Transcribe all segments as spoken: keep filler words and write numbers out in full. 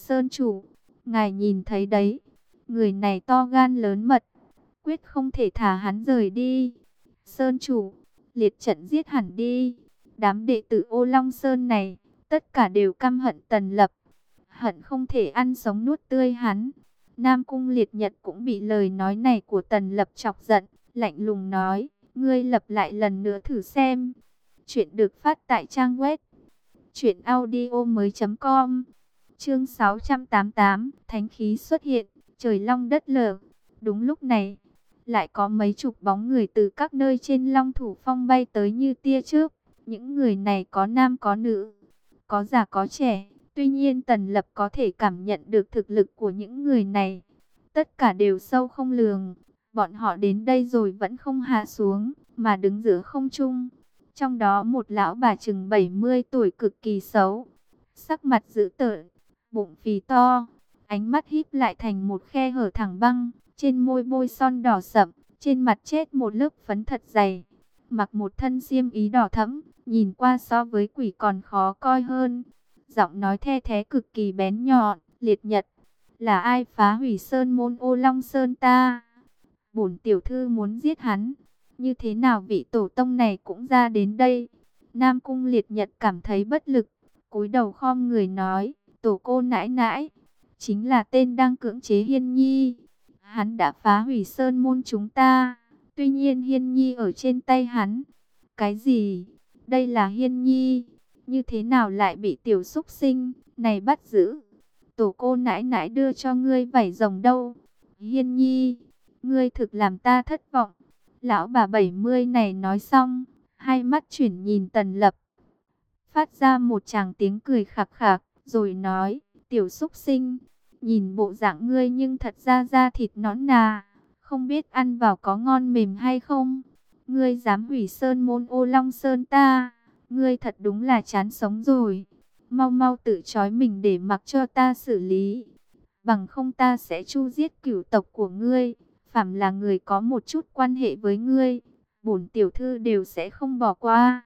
Sơn chủ, ngài nhìn thấy đấy, người này to gan lớn mật, quyết không thể thả hắn rời đi. Sơn chủ, liệt trận giết hẳn đi. Đám đệ tử Ô Long Sơn này, tất cả đều căm hận Tần Lập, hận không thể ăn sống nuốt tươi hắn. Nam Cung Liệt Nhật cũng bị lời nói này của Tần Lập chọc giận, lạnh lùng nói, ngươi lặp lại lần nữa thử xem. Chuyện được phát tại trang web truyện audio mới chấm com. Chương sáu trăm tám mươi tám, thánh khí xuất hiện, trời long đất lở. Đúng lúc này, lại có mấy chục bóng người từ các nơi trên Long Thủ Phong bay tới như tia chớp. Những người này có nam có nữ, có già có trẻ. Tuy nhiên Tần Lập có thể cảm nhận được thực lực của những người này. Tất cả đều sâu không lường. Bọn họ đến đây rồi vẫn không hạ xuống, mà đứng giữa không trung. Trong đó một lão bà chừng bảy mươi tuổi cực kỳ xấu. Sắc mặt dữ tợn, bụng phì to, ánh mắt híp lại thành một khe hở thẳng băng. Trên môi bôi son đỏ sậm, trên mặt chết một lớp phấn thật dày. Mặc một thân xiêm ý đỏ thẫm, nhìn qua so với quỷ còn khó coi hơn. Giọng nói the thé cực kỳ bén nhọn, Liệt Nhật, là ai phá hủy sơn môn Ô Long Sơn ta? Bổn tiểu thư muốn giết hắn, như thế nào vị tổ tông này cũng ra đến đây? Nam Cung Liệt Nhật cảm thấy bất lực, cúi đầu khom người nói, tổ cô nãi nãi, chính là tên đang cưỡng chế Hiên Nhi. Hắn đã phá hủy sơn môn chúng ta, tuy nhiên Hiên Nhi ở trên tay hắn. Cái gì? Đây là Hiên Nhi, như thế nào lại bị tiểu súc sinh này bắt giữ? Tổ cô nãi nãi đưa cho ngươi vảy rồng đâu? Hiên Nhi, ngươi thực làm ta thất vọng. Lão bà bảy mươi này nói xong, hai mắt chuyển nhìn Tần Lập, phát ra một tràng tiếng cười khạc khạc, rồi nói, tiểu súc sinh, nhìn bộ dạng ngươi nhưng thật ra da thịt nõn nà, không biết ăn vào có ngon mềm hay không? Ngươi dám hủy sơn môn Ô Long Sơn ta, ngươi thật đúng là chán sống rồi. Mau mau tự trói mình để mặc cho ta xử lý, bằng không ta sẽ chu giết cửu tộc của ngươi. Phàm là người có một chút quan hệ với ngươi, bổn tiểu thư đều sẽ không bỏ qua.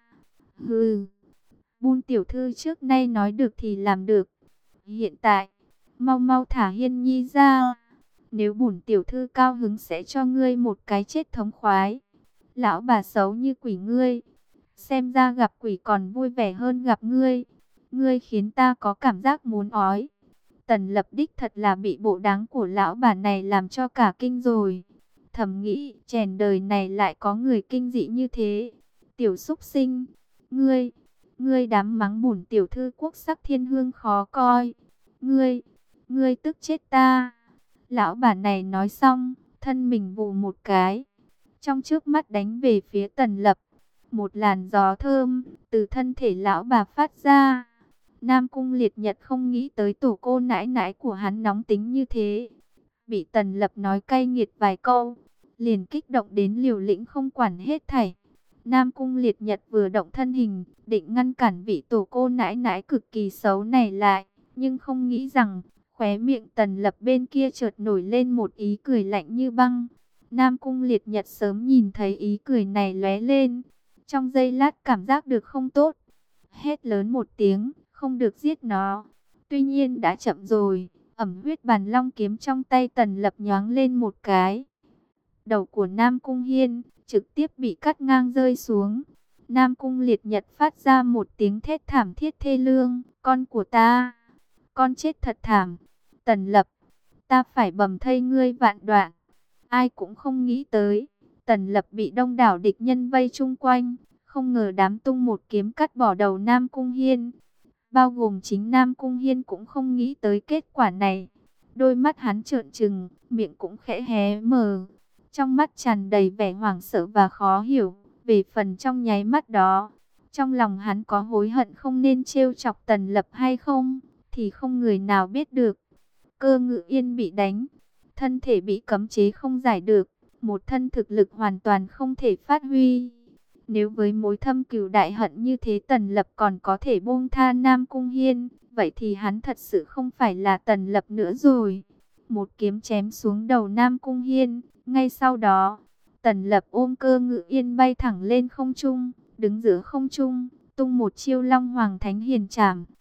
Hừ, Bun tiểu thư trước nay nói được thì làm được. Hiện tại, mau mau thả Hiên Nhi ra. Nếu bổn tiểu thư cao hứng sẽ cho ngươi một cái chết thống khoái. Lão bà xấu như quỷ ngươi, xem ra gặp quỷ còn vui vẻ hơn gặp ngươi. Ngươi khiến ta có cảm giác muốn ói. Tần Lập đích thật là bị bộ đáng của lão bà này làm cho cả kinh rồi. Thầm nghĩ, chèn đời này lại có người kinh dị như thế. Tiểu súc sinh, ngươi, ngươi dám mắng bổn tiểu thư quốc sắc thiên hương khó coi. Ngươi, ngươi tức chết ta. Lão bà này nói xong, thân mình vù một cái, trong trước mắt đánh về phía Tần Lập. Một làn gió thơm từ thân thể lão bà phát ra. Nam Cung Liệt Nhật không nghĩ tới tổ cô nãi nãi của hắn nóng tính như thế. Bị Tần Lập nói cay nghiệt vài câu, liền kích động đến liều lĩnh không quản hết thảy. Nam Cung Liệt Nhật vừa động thân hình, định ngăn cản vị tổ cô nãi nãi cực kỳ xấu này lại. Nhưng không nghĩ rằng, khóe miệng Tần Lập bên kia chợt nổi lên một ý cười lạnh như băng. Nam Cung Liệt Nhật sớm nhìn thấy ý cười này lóe lên. Trong giây lát cảm giác được không tốt, hét lớn một tiếng, không được giết nó. Tuy nhiên đã chậm rồi, ẩm huyết bàn long kiếm trong tay Tần Lập nhoáng lên một cái. Đầu của Nam Cung Hiên trực tiếp bị cắt ngang rơi xuống. Nam Cung Liệt Nhật phát ra một tiếng thét thảm thiết thê lương, con của ta, con chết thật thảm. Tần Lập, ta phải bầm thây ngươi vạn đoạn. Ai cũng không nghĩ tới, Tần Lập bị đông đảo địch nhân vây chung quanh, không ngờ đám tung một kiếm cắt bỏ đầu Nam Cung Hiên. Bao gồm chính Nam Cung Hiên cũng không nghĩ tới kết quả này. Đôi mắt hắn trợn trừng, miệng cũng khẽ hé mở. Trong mắt tràn đầy vẻ hoảng sợ và khó hiểu. Về phần trong nháy mắt đó, trong lòng hắn có hối hận không nên trêu chọc Tần Lập hay không, thì không người nào biết được. Cơ Ngự Yên bị đánh, thân thể bị cấm chế không giải được, một thân thực lực hoàn toàn không thể phát huy. Nếu với mối thâm cừu đại hận như thế Tần Lập còn có thể buông tha Nam Cung Hiên, vậy thì hắn thật sự không phải là Tần Lập nữa rồi. Một kiếm chém xuống đầu Nam Cung Hiên, ngay sau đó, Tần Lập ôm Cơ Ngự Yên bay thẳng lên không trung, đứng giữa không trung, tung một chiêu Long Hoàng Thánh Hiền Trảm,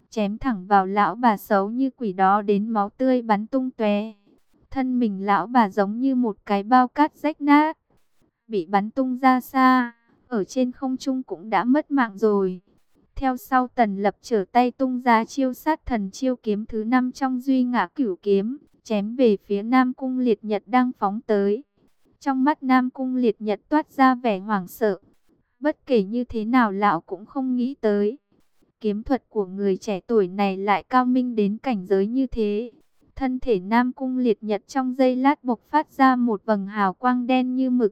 chém thẳng vào lão bà xấu như quỷ đó đến máu tươi bắn tung tóe. Thân mình lão bà giống như một cái bao cát rách nát, bị bắn tung ra xa, ở trên không trung cũng đã mất mạng rồi. Theo sau Tần Lập trở tay tung ra chiêu sát thần chiêu kiếm thứ năm trong Duy Ngã Cửu Kiếm, chém về phía Nam Cung Liệt Nhật đang phóng tới. Trong mắt Nam Cung Liệt Nhật toát ra vẻ hoảng sợ. Bất kể như thế nào lão cũng không nghĩ tới, kiếm thuật của người trẻ tuổi này lại cao minh đến cảnh giới như thế. Thân thể Nam Cung Liệt Nhật trong giây lát bộc phát ra một vầng hào quang đen như mực.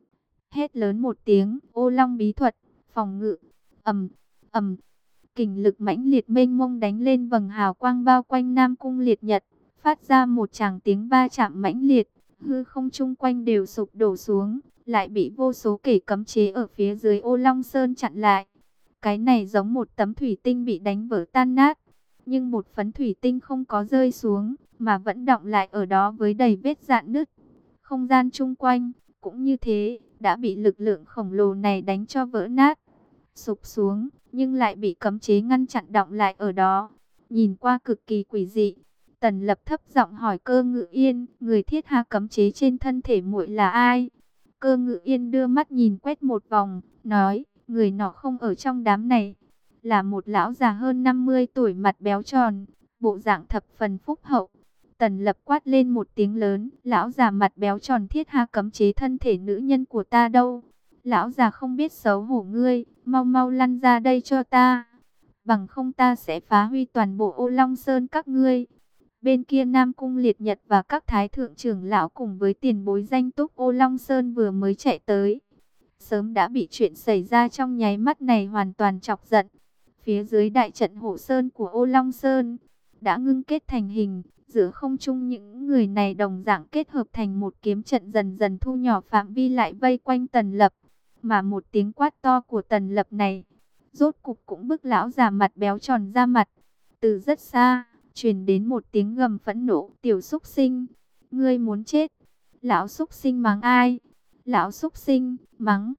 Hét lớn một tiếng, Ô Long bí thuật, phòng ngự, ầm, ầm, kình lực mãnh liệt mênh mông đánh lên vầng hào quang bao quanh Nam Cung Liệt Nhật, phát ra một tràng tiếng va chạm mãnh liệt, hư không chung quanh đều sụp đổ xuống, lại bị vô số kẻ cấm chế ở phía dưới Ô Long Sơn chặn lại. Cái này giống một tấm thủy tinh bị đánh vỡ tan nát, nhưng một phấn thủy tinh không có rơi xuống, mà vẫn đọng lại ở đó với đầy vết rạn nứt. Không gian chung quanh cũng như thế, đã bị lực lượng khổng lồ này đánh cho vỡ nát, sụp xuống, nhưng lại bị cấm chế ngăn chặn đọng lại ở đó. Nhìn qua cực kỳ quỷ dị, Tần Lập thấp giọng hỏi Cơ Ngự Yên, người thiết hạ cấm chế trên thân thể muội là ai? Cơ Ngự Yên đưa mắt nhìn quét một vòng, nói, người nọ không ở trong đám này, là một lão già hơn năm mươi tuổi, mặt béo tròn, bộ dạng thập phần phúc hậu. Tần Lập quát lên một tiếng lớn, lão già mặt béo tròn thiết hạ cấm chế thân thể nữ nhân của ta đâu? Lão già không biết xấu hổ ngươi, mau mau lăn ra đây cho ta, bằng không ta sẽ phá huy toàn bộ Ô Long Sơn các ngươi. Bên kia Nam Cung Liệt Nhật và các thái thượng trưởng lão cùng với tiền bối danh túc Ô Long Sơn vừa mới chạy tới, sớm đã bị chuyện xảy ra trong nháy mắt này hoàn toàn chọc giận. Phía dưới đại trận Hộ Sơn của Ô Long Sơn đã ngưng kết thành hình, giữa không trung những người này đồng dạng kết hợp thành một kiếm trận, dần dần thu nhỏ phạm vi lại vây quanh Tần Lập. Mà một tiếng quát to của Tần Lập này, rốt cục cũng bức lão già mặt béo tròn ra mặt. Từ rất xa, truyền đến một tiếng gầm phẫn nộ, tiểu xúc sinh, ngươi muốn chết. Lão xúc sinh mắng ai? Lão xúc sinh, mắng.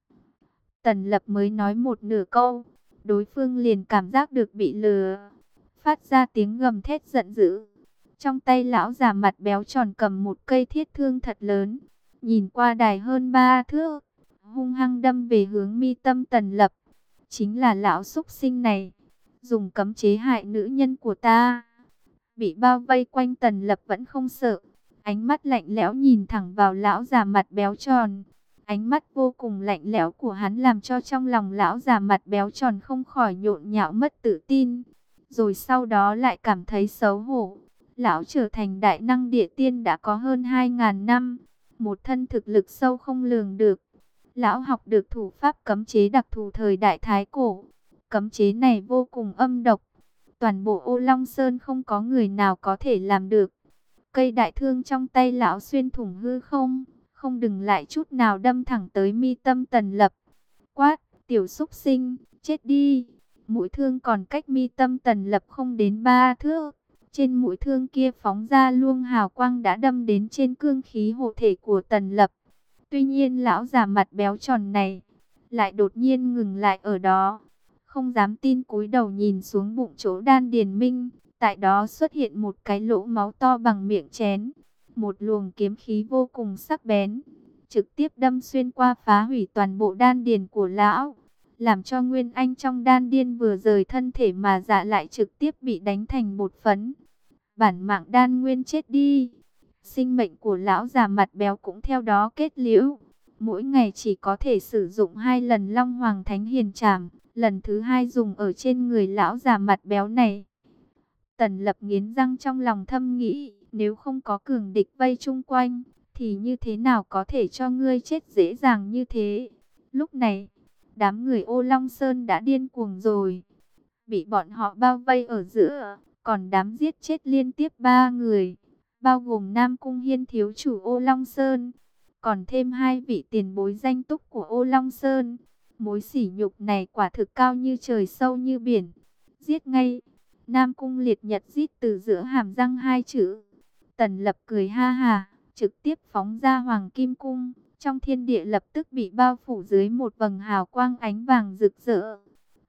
Tần Lập mới nói một nửa câu, đối phương liền cảm giác được bị lừa, phát ra tiếng gầm thét giận dữ. Trong tay lão già mặt béo tròn cầm một cây thiết thương thật lớn, nhìn qua đài hơn ba thước, hung hăng đâm về hướng mi tâm Tần Lập. Chính là lão xúc sinh này, dùng cấm chế hại nữ nhân của ta. Bị bao vây quanh, Tần Lập vẫn không sợ, ánh mắt lạnh lẽo nhìn thẳng vào lão già mặt béo tròn. Ánh mắt vô cùng lạnh lẽo của hắn làm cho trong lòng lão già mặt béo tròn không khỏi nhộn nhạo mất tự tin. Rồi sau đó lại cảm thấy xấu hổ. Lão trở thành đại năng địa tiên đã có hơn hai ngàn năm, một thân thực lực sâu không lường được. Lão học được thủ pháp cấm chế đặc thù thời đại Thái Cổ. Cấm chế này vô cùng âm độc, toàn bộ Ô Long Sơn không có người nào có thể làm được. Cây đại thương trong tay lão xuyên thủng hư không, không đừng lại chút nào đâm thẳng tới mi tâm Tần Lập. Quát, tiểu xúc sinh, chết đi. Mũi thương còn cách mi tâm Tần Lập không đến ba thước. Trên mũi thương kia phóng ra luồng hào quang đã đâm đến trên cương khí hộ thể của Tần Lập. Tuy nhiên lão già mặt béo tròn này lại đột nhiên ngừng lại ở đó, không dám tin cúi đầu nhìn xuống bụng chỗ đan điền minh. Tại đó xuất hiện một cái lỗ máu to bằng miệng chén. Một luồng kiếm khí vô cùng sắc bén, trực tiếp đâm xuyên qua, phá hủy toàn bộ đan điền của lão, làm cho nguyên anh trong đan điền vừa rời thân thể mà dạ lại trực tiếp bị đánh thành bột phấn. Bản mạng đan nguyên chết đi. Sinh mệnh của lão già mặt béo cũng theo đó kết liễu. Mỗi ngày chỉ có thể sử dụng hai lần Long Hoàng Thánh Hiền Trảm, lần thứ hai dùng ở trên người lão già mặt béo này. Tần Lập nghiến răng trong lòng thâm nghĩ, nếu không có cường địch vây chung quanh, thì như thế nào có thể cho ngươi chết dễ dàng như thế. Lúc này, đám người Ô Long Sơn đã điên cuồng rồi, bị bọn họ bao vây ở giữa, còn đám giết chết liên tiếp ba người, bao gồm Nam Cung Hiên thiếu chủ Ô Long Sơn, còn thêm hai vị tiền bối danh túc của Ô Long Sơn. Mối sỉ nhục này quả thực cao như trời sâu như biển. Giết ngay. Nam Cung Liệt Nhật rít từ giữa hàm răng hai chữ. Tần Lập cười ha hà, trực tiếp phóng ra Hoàng Kim Cung. Trong thiên địa lập tức bị bao phủ dưới một vầng hào quang ánh vàng rực rỡ.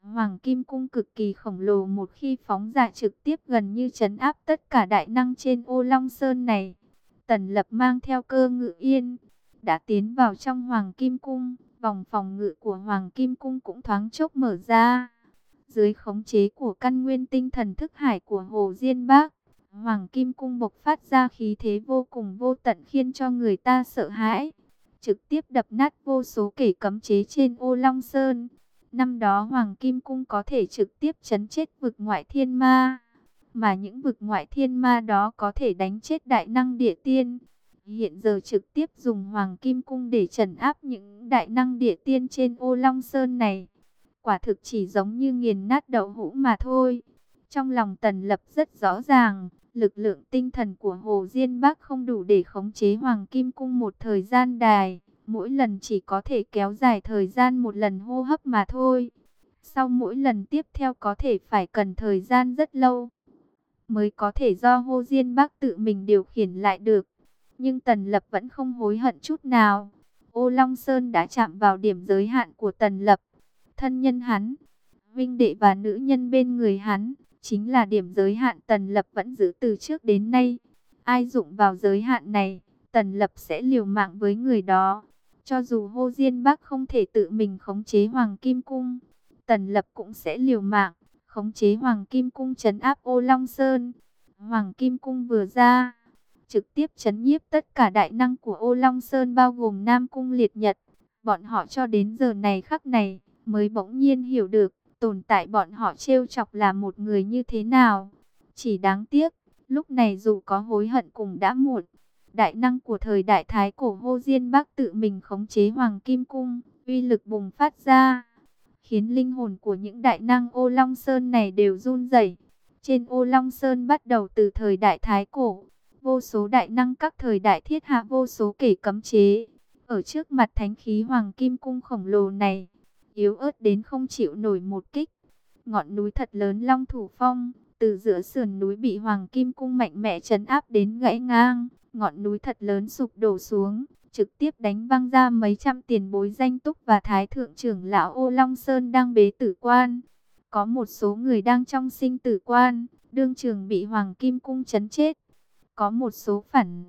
Hoàng Kim Cung cực kỳ khổng lồ, một khi phóng ra trực tiếp gần như trấn áp tất cả đại năng trên Ô Long Sơn này. Tần Lập mang theo Cơ Ngự Yên, đã tiến vào trong Hoàng Kim Cung, vòng phòng ngự của Hoàng Kim Cung cũng thoáng chốc mở ra. Dưới khống chế của căn nguyên tinh thần thức hải của Hồ Diên Bác, Hoàng Kim Cung bộc phát ra khí thế vô cùng vô tận khiến cho người ta sợ hãi, trực tiếp đập nát vô số kẻ cấm chế trên Ô Long Sơn. Năm đó Hoàng Kim Cung có thể trực tiếp chấn chết vực ngoại thiên ma, mà những vực ngoại thiên ma đó có thể đánh chết đại năng địa tiên. Hiện giờ trực tiếp dùng Hoàng Kim Cung để trấn áp những đại năng địa tiên trên Ô Long Sơn này, quả thực chỉ giống như nghiền nát đậu hũ mà thôi. Trong lòng Tần Lập rất rõ ràng, lực lượng tinh thần của Hồ Diên Bác không đủ để khống chế Hoàng Kim Cung một thời gian dài, mỗi lần chỉ có thể kéo dài thời gian một lần hô hấp mà thôi. Sau mỗi lần tiếp theo có thể phải cần thời gian rất lâu, mới có thể do Hồ Diên Bác tự mình điều khiển lại được. Nhưng Tần Lập vẫn không hối hận chút nào. Ô Long Sơn đã chạm vào điểm giới hạn của Tần Lập. Thân nhân hắn, huynh đệ và nữ nhân bên người hắn, chính là điểm giới hạn Tần Lập vẫn giữ từ trước đến nay. Ai dụng vào giới hạn này, Tần Lập sẽ liều mạng với người đó. Cho dù Hồ Diên Bác không thể tự mình khống chế Hoàng Kim Cung, Tần Lập cũng sẽ liều mạng khống chế Hoàng Kim Cung trấn áp Ô Long Sơn. Hoàng Kim Cung vừa ra, trực tiếp trấn nhiếp tất cả đại năng của Ô Long Sơn, bao gồm Nam Cung Liệt Nhật. Bọn họ cho đến giờ này khắc này mới bỗng nhiên hiểu được tồn tại bọn họ trêu chọc là một người như thế nào. Chỉ đáng tiếc, lúc này dù có hối hận cũng đã muộn. Đại năng của thời đại Thái Cổ Hồ Diên Bác tự mình khống chế Hoàng Kim Cung, uy lực bùng phát ra, khiến linh hồn của những đại năng Ô Long Sơn này đều run rẩy. Trên Ô Long Sơn bắt đầu từ thời đại Thái Cổ, vô số đại năng các thời đại thiết hạ vô số kẻ cấm chế. Ở trước mặt thánh khí Hoàng Kim Cung khổng lồ này, yếu ớt đến không chịu nổi một kích. Ngọn núi thật lớn Long Thủ Phong, từ giữa sườn núi bị Hoàng Kim Cung mạnh mẽ trấn áp đến gãy ngang. Ngọn núi thật lớn sụp đổ xuống, trực tiếp đánh văng ra mấy trăm tiền bối danh túc và thái thượng trưởng lão Ô Long Sơn đang bế tử quan. Có một số người đang trong sinh tử quan, đương trường bị Hoàng Kim Cung trấn chết. Có một số phản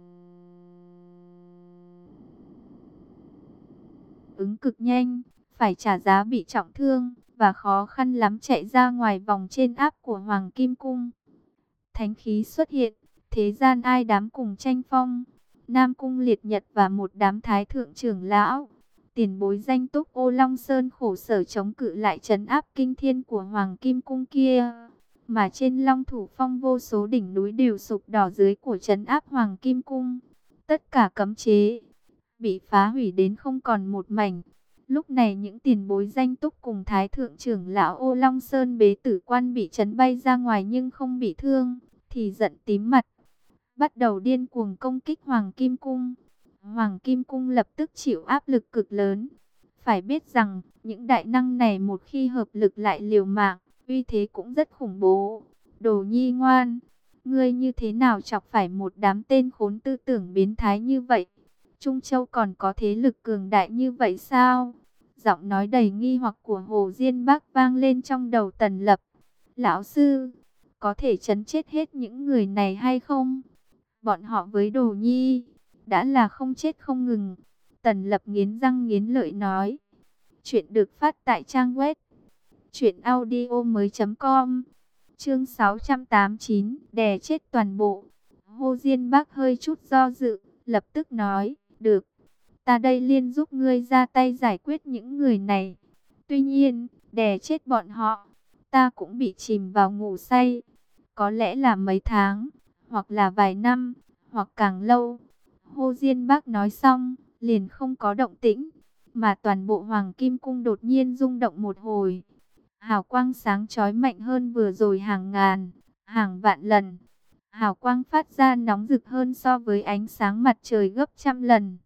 ứng cực nhanh, phải trả giá bị trọng thương, và khó khăn lắm chạy ra ngoài vòng trên áp của Hoàng Kim Cung. Thánh khí xuất hiện, thế gian ai đám cùng tranh phong. Nam Cung Liệt Nhật và một đám thái thượng trưởng lão, tiền bối danh túc Ô Long Sơn khổ sở chống cự lại trấn áp kinh thiên của Hoàng Kim Cung kia. Mà trên Long Thủ Phong vô số đỉnh núi đều sụp đổ dưới của trấn áp Hoàng Kim Cung. Tất cả cấm chế bị phá hủy đến không còn một mảnh. Lúc này những tiền bối danh túc cùng thái thượng trưởng lão Ô Long Sơn bế tử quan bị chấn bay ra ngoài nhưng không bị thương, thì giận tím mặt, bắt đầu điên cuồng công kích Hoàng Kim Cung. Hoàng Kim Cung lập tức chịu áp lực cực lớn. Phải biết rằng, những đại năng này một khi hợp lực lại liều mạng, uy thế cũng rất khủng bố. Đồ nhi ngoan, ngươi như thế nào chọc phải một đám tên khốn tư tưởng biến thái như vậy? Trung Châu còn có thế lực cường đại như vậy sao? Giọng nói đầy nghi hoặc của Hồ Diên Bác vang lên trong đầu Tần Lập. Lão sư, có thể trấn chết hết những người này hay không? Bọn họ với Đồ nhi đã là không chết không ngừng. Tần Lập nghiến răng nghiến lợi nói. Chuyện được phát tại trang web truyện audio mới chấm com. Chương sáu trăm tám mươi chín, đè chết toàn bộ. Hồ Diên Bác hơi chút do dự, lập tức nói, được, ta đây liên giúp ngươi ra tay giải quyết những người này. Tuy nhiên, đè chết bọn họ, ta cũng bị chìm vào ngủ say. Có lẽ là mấy tháng, hoặc là vài năm, hoặc càng lâu. Hồ Diên Bác nói xong, liền không có động tĩnh, mà toàn bộ Hoàng Kim Cung đột nhiên rung động một hồi. Hào quang sáng chói mạnh hơn vừa rồi hàng ngàn, hàng vạn lần. Hào quang phát ra nóng rực hơn so với ánh sáng mặt trời gấp trăm lần.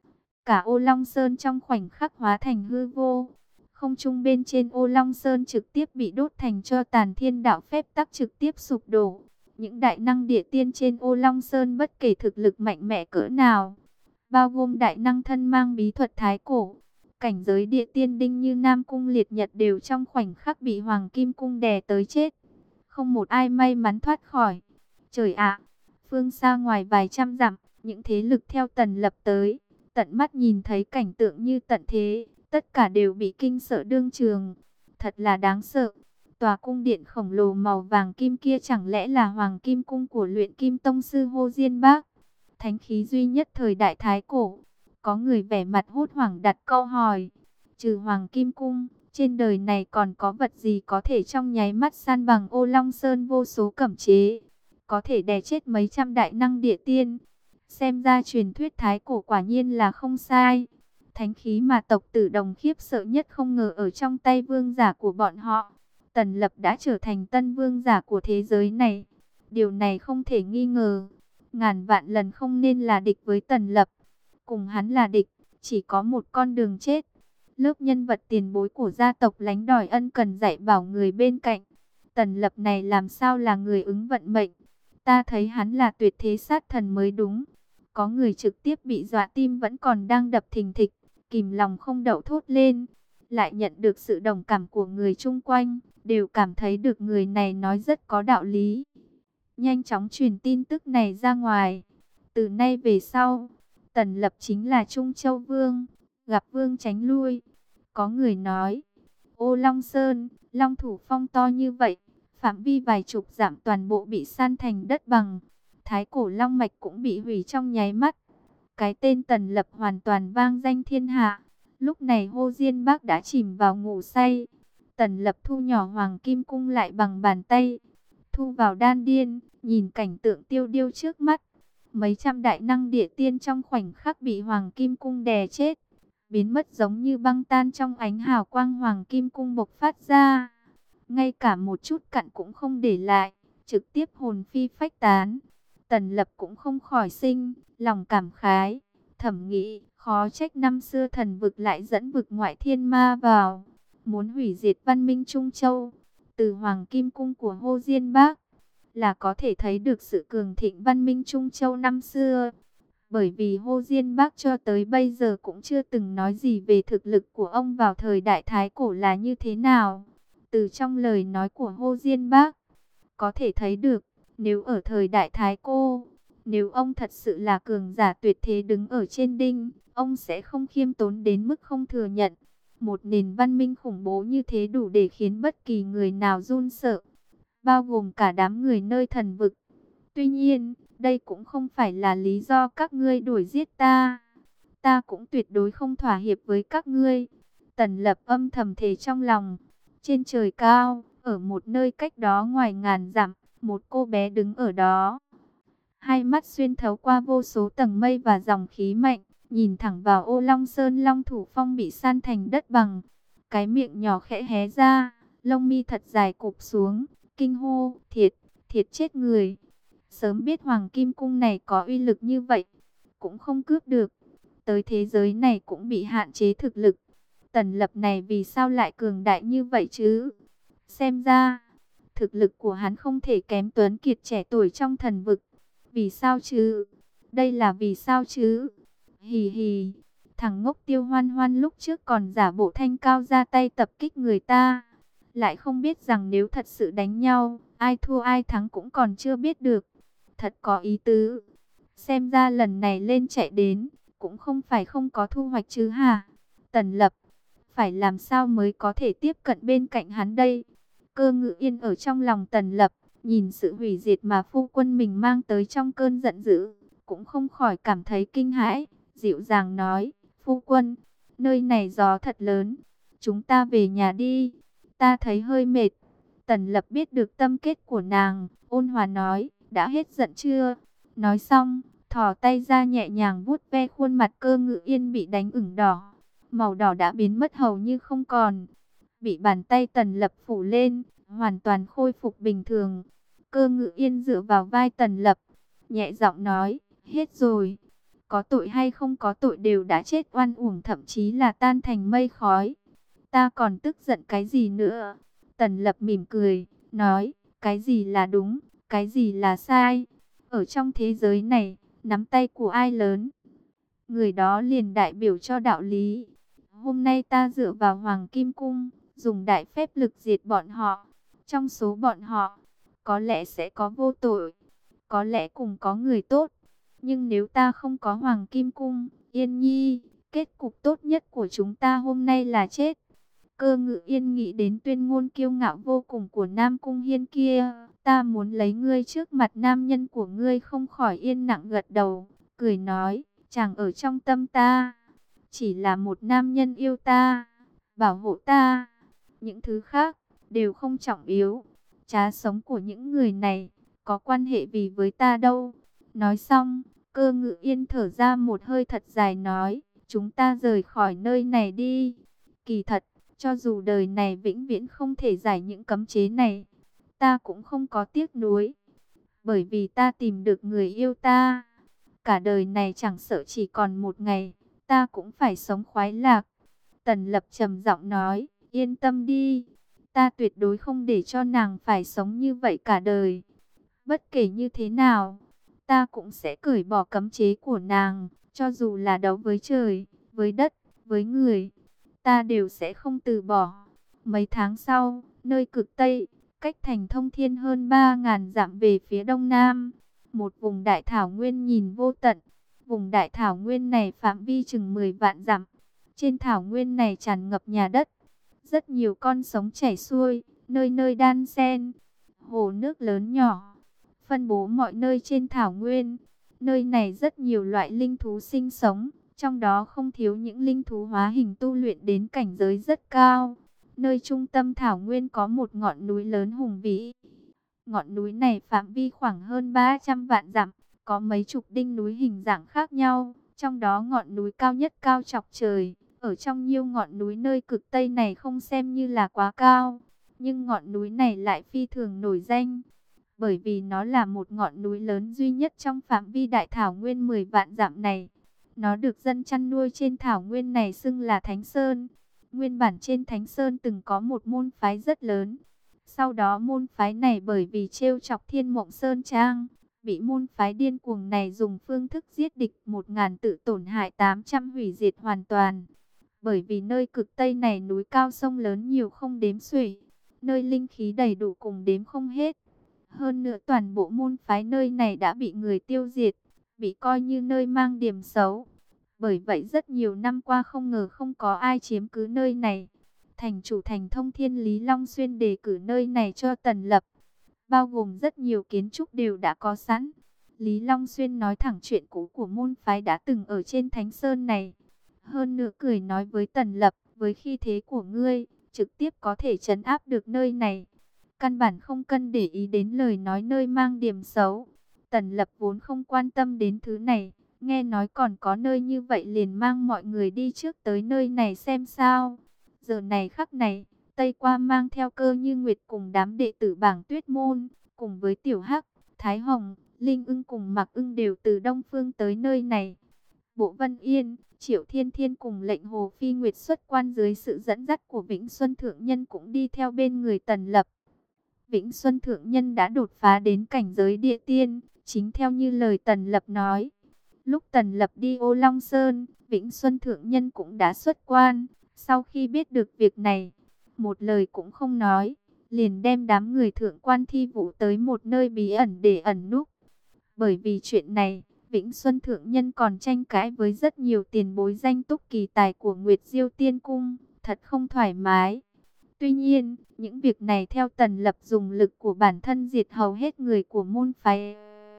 Cả Ô Long Sơn trong khoảnh khắc hóa thành hư vô. Không trung bên trên Ô Long Sơn trực tiếp bị đốt thành tro tàn, thiên đạo phép tắc trực tiếp sụp đổ. Những đại năng địa tiên trên Ô Long Sơn bất kể thực lực mạnh mẽ cỡ nào, bao gồm đại năng thân mang bí thuật thái cổ, Cảnh giới địa tiên đinh như Nam Cung Liệt Nhật đều trong khoảnh khắc bị Hoàng Kim Cung đè tới chết. Không một ai may mắn thoát khỏi. Trời ạ, phương xa ngoài vài trăm dặm, những thế lực theo Tần Lập tới, tận mắt nhìn thấy cảnh tượng như tận thế, tất cả đều bị kinh sợ đương trường. Thật là đáng sợ. Tòa cung điện khổng lồ màu vàng kim kia chẳng lẽ là Hoàng Kim Cung của luyện kim tông sư Hồ Diên Bác, thánh khí duy nhất thời đại Thái Cổ? Có người vẻ mặt hốt hoảng đặt câu hỏi. Trừ Hoàng Kim Cung, trên đời này còn có vật gì có thể trong nháy mắt san bằng Ô Long Sơn vô số cấm chế, có thể đè chết mấy trăm đại năng địa tiên? Xem ra truyền thuyết Thái Cổ quả nhiên là không sai. Thánh khí mà tộc Tử Đồng khiếp sợ nhất không ngờ ở trong tay vương giả của bọn họ. Tần Lập đã trở thành tân vương giả của thế giới này. Điều này không thể nghi ngờ. Ngàn vạn lần không nên là địch với Tần Lập. Cùng hắn là địch, chỉ có một con đường chết. Lớp nhân vật tiền bối của gia tộc lánh đòi ân cần dạy bảo người bên cạnh. Tần Lập này làm sao là người ứng vận mệnh? Ta thấy hắn là tuyệt thế sát thần mới đúng. Có người trực tiếp bị dọa tim vẫn còn đang đập thình thịch, kìm lòng không đậu thốt lên. Lại nhận được sự đồng cảm của người chung quanh, đều cảm thấy được người này nói rất có đạo lý. Nhanh chóng truyền tin tức này ra ngoài. Từ nay về sau, Tần Lập chính là Trung Châu Vương, gặp vương tránh lui. Có người nói, Ô Long Sơn, Long Thủ Phong to như vậy, phạm vi vài chục dặm toàn bộ bị san thành đất bằng. Thái Cổ Long Mạch cũng bị hủy trong nháy mắt. Cái tên Tần Lập hoàn toàn vang danh thiên hạ. Lúc này Hồ Diên Bác đã chìm vào ngủ say. Tần Lập thu nhỏ Hoàng Kim Cung lại bằng bàn tay, thu vào đan điên, nhìn cảnh tượng tiêu điêu trước mắt. Mấy trăm đại năng địa tiên trong khoảnh khắc bị Hoàng Kim Cung đè chết, biến mất giống như băng tan trong ánh hào quang Hoàng Kim Cung bộc phát ra. Ngay cả một chút cặn cũng không để lại, trực tiếp hồn phi phách tán. Tần Lập cũng không khỏi sinh lòng cảm khái, thầm nghĩ, khó trách năm xưa thần vực lại dẫn vực ngoại thiên ma vào, muốn hủy diệt văn minh Trung Châu. Từ Hoàng Kim Cung của Hồ Diên Bác là có thể thấy được sự cường thịnh văn minh Trung Châu năm xưa. Bởi vì Hồ Diên Bác cho tới bây giờ cũng chưa từng nói gì về thực lực của ông vào thời đại Thái Cổ là như thế nào. Từ trong lời nói của Hồ Diên Bác, có thể thấy được, nếu ở thời đại Thái Cổ, nếu ông thật sự là cường giả tuyệt thế đứng ở trên đỉnh, ông sẽ không khiêm tốn đến mức không thừa nhận. Một nền văn minh khủng bố như thế đủ để khiến bất kỳ người nào run sợ, bao gồm cả đám người nơi thần vực. Tuy nhiên, đây cũng không phải là lý do các ngươi đuổi giết ta. Ta cũng tuyệt đối không thỏa hiệp với các ngươi. Tần Lập âm thầm thề trong lòng. Trên trời cao, ở một nơi cách đó ngoài ngàn dặm, một cô bé đứng ở đó. Hai mắt xuyên thấu qua vô số tầng mây và dòng khí mạnh, nhìn thẳng vào Ô Long Sơn Long Thủ Phong bị san thành đất bằng. Cái miệng nhỏ khẽ hé ra, lông mi thật dài cụp xuống, kinh hô, thiệt, thiệt chết người. Sớm biết Hoàng Kim Cung này có uy lực như vậy, cũng không cướp được. Tới thế giới này cũng bị hạn chế thực lực. Tần Lập này vì sao lại cường đại như vậy chứ? Xem ra, thực lực của hắn không thể kém Tuấn Kiệt trẻ tuổi trong thần vực. Vì sao chứ? Đây là vì sao chứ? Hì hì, thằng ngốc Tiêu Hoan Hoan lúc trước còn giả bộ thanh cao ra tay tập kích người ta. Lại không biết rằng nếu thật sự đánh nhau, ai thua ai thắng cũng còn chưa biết được. Thật có ý tứ. Xem ra lần này lên chạy đến, cũng không phải không có thu hoạch chứ hả? Tần Lập, phải làm sao mới có thể tiếp cận bên cạnh hắn đây? Cơ Ngự Yên ở trong lòng Tần Lập, nhìn sự hủy diệt mà phu quân mình mang tới trong cơn giận dữ, cũng không khỏi cảm thấy kinh hãi, dịu dàng nói, phu quân, nơi này gió thật lớn, chúng ta về nhà đi, ta thấy hơi mệt. Tần Lập biết được tâm kết của nàng, ôn hòa nói, đã hết giận chưa? Nói xong, thò tay ra nhẹ nhàng vuốt ve khuôn mặt Cơ Ngự Yên bị đánh ửng đỏ. Màu đỏ đã biến mất hầu như không còn. Bị bàn tay Tần Lập phủ lên, hoàn toàn khôi phục bình thường. Cơ Ngự Yên dựa vào vai Tần Lập, nhẹ giọng nói, hết rồi. Có tội hay không có tội đều đã chết oan uổng, thậm chí là tan thành mây khói. Ta còn tức giận cái gì nữa? Tần Lập mỉm cười, nói, cái gì là đúng, cái gì là sai? Ở trong thế giới này, nắm tay của ai lớn, người đó liền đại biểu cho đạo lý. Hôm nay ta dựa vào Hoàng Kim Cung, dùng đại phép lực diệt bọn họ. Trong số bọn họ, có lẽ sẽ có vô tội, có lẽ cùng có người tốt. Nhưng nếu ta không có Hoàng Kim Cung, Yên Nhi, kết cục tốt nhất của chúng ta hôm nay là chết. Cơ Ngự Yên nghĩ đến tuyên ngôn kiêu ngạo vô cùng của Nam Cung Hiên kia. Ta muốn lấy ngươi trước mặt nam nhân của ngươi, không khỏi yên lặng gật đầu, cười nói, chàng ở trong tâm ta, chỉ là một nam nhân yêu ta, bảo hộ ta. Những thứ khác, đều không trọng yếu. Trá sống của những người này, có quan hệ gì với ta đâu. Nói xong, Cơ Ngự Yên thở ra một hơi thật dài nói, chúng ta rời khỏi nơi này đi. Kỳ thật, cho dù đời này vĩnh viễn không thể giải những cấm chế này, ta cũng không có tiếc nuối. Bởi vì ta tìm được người yêu ta. Cả đời này chẳng sợ chỉ còn một ngày, ta cũng phải sống khoái lạc. Tần Lập trầm giọng nói, yên tâm đi, ta tuyệt đối không để cho nàng phải sống như vậy cả đời. Bất kể như thế nào, ta cũng sẽ cởi bỏ cấm chế của nàng, cho dù là đấu với trời, với đất, với người, ta đều sẽ không từ bỏ. Mấy tháng sau, nơi cực Tây, cách thành Thông Thiên hơn ba ngàn dặm về phía đông nam, một vùng đại thảo nguyên nhìn vô tận. Vùng đại thảo nguyên này phạm vi chừng mười vạn dặm. Trên thảo nguyên này tràn ngập nhà đất, rất nhiều con sóng chảy xuôi, nơi nơi đan xen, hồ nước lớn nhỏ, phân bố mọi nơi trên thảo nguyên. Nơi này rất nhiều loại linh thú sinh sống, trong đó không thiếu những linh thú hóa hình tu luyện đến cảnh giới rất cao. Nơi trung tâm thảo nguyên có một ngọn núi lớn hùng vĩ. Ngọn núi này phạm vi khoảng hơn ba trăm vạn dặm, có mấy chục đỉnh núi hình dạng khác nhau, trong đó ngọn núi cao nhất cao chọc trời. Ở trong nhiều ngọn núi nơi cực Tây này không xem như là quá cao, nhưng ngọn núi này lại phi thường nổi danh, bởi vì nó là một ngọn núi lớn duy nhất trong phạm vi đại thảo nguyên mười vạn dặm này. Nó được dân chăn nuôi trên thảo nguyên này xưng là Thánh Sơn. Nguyên bản trên Thánh Sơn từng có một môn phái rất lớn. Sau đó môn phái này bởi vì trêu chọc Thiên Mộng Sơn Trang, bị môn phái điên cuồng này dùng phương thức giết địch một ngàn tự tổn hại tám trăm, hủy diệt hoàn toàn. Bởi vì nơi cực Tây này núi cao sông lớn nhiều không đếm xuể, nơi linh khí đầy đủ cùng đếm không hết. Hơn nữa toàn bộ môn phái nơi này đã bị người tiêu diệt, bị coi như nơi mang điểm xấu. Bởi vậy rất nhiều năm qua không ngờ không có ai chiếm cứ nơi này. Thành chủ thành Thông Thiên Lý Long Xuyên đề cử nơi này cho Tần Lập, bao gồm rất nhiều kiến trúc đều đã có sẵn. Lý Long Xuyên nói thẳng chuyện cũ của môn phái đã từng ở trên Thánh Sơn này. Hơn nữa cười nói với Tần Lập, với khí thế của ngươi, trực tiếp có thể trấn áp được nơi này. Căn bản không cần để ý đến lời nói nơi mang điểm xấu. Tần Lập vốn không quan tâm đến thứ này, nghe nói còn có nơi như vậy liền mang mọi người đi trước tới nơi này xem sao. Giờ này khắc này, Tây Qua mang theo Cơ Như Nguyệt cùng đám đệ tử Bảng Tuyết Môn, cùng với Tiểu Hắc, Thái Hồng, Linh Ưng cùng Mạc Ưng đều từ Đông Phương tới nơi này. Bộ Vân Yên, Triệu Thiên Thiên cùng lệnh Hồ Phi Nguyệt xuất quan dưới sự dẫn dắt của Vĩnh Xuân Thượng Nhân cũng đi theo bên người Tần Lập. Vĩnh Xuân Thượng Nhân đã đột phá đến cảnh giới địa tiên, chính theo như lời Tần Lập nói. Lúc Tần Lập đi Ô Long Sơn, Vĩnh Xuân Thượng Nhân cũng đã xuất quan. Sau khi biết được việc này, một lời cũng không nói, liền đem đám người thượng quan thi vũ tới một nơi bí ẩn để ẩn núp. Bởi vì chuyện này, Vĩnh Xuân Thượng Nhân còn tranh cãi với rất nhiều tiền bối danh túc kỳ tài của Nguyệt Diêu Tiên Cung, thật không thoải mái. Tuy nhiên, những việc này theo Tần Lập dùng lực của bản thân diệt hầu hết người của môn phái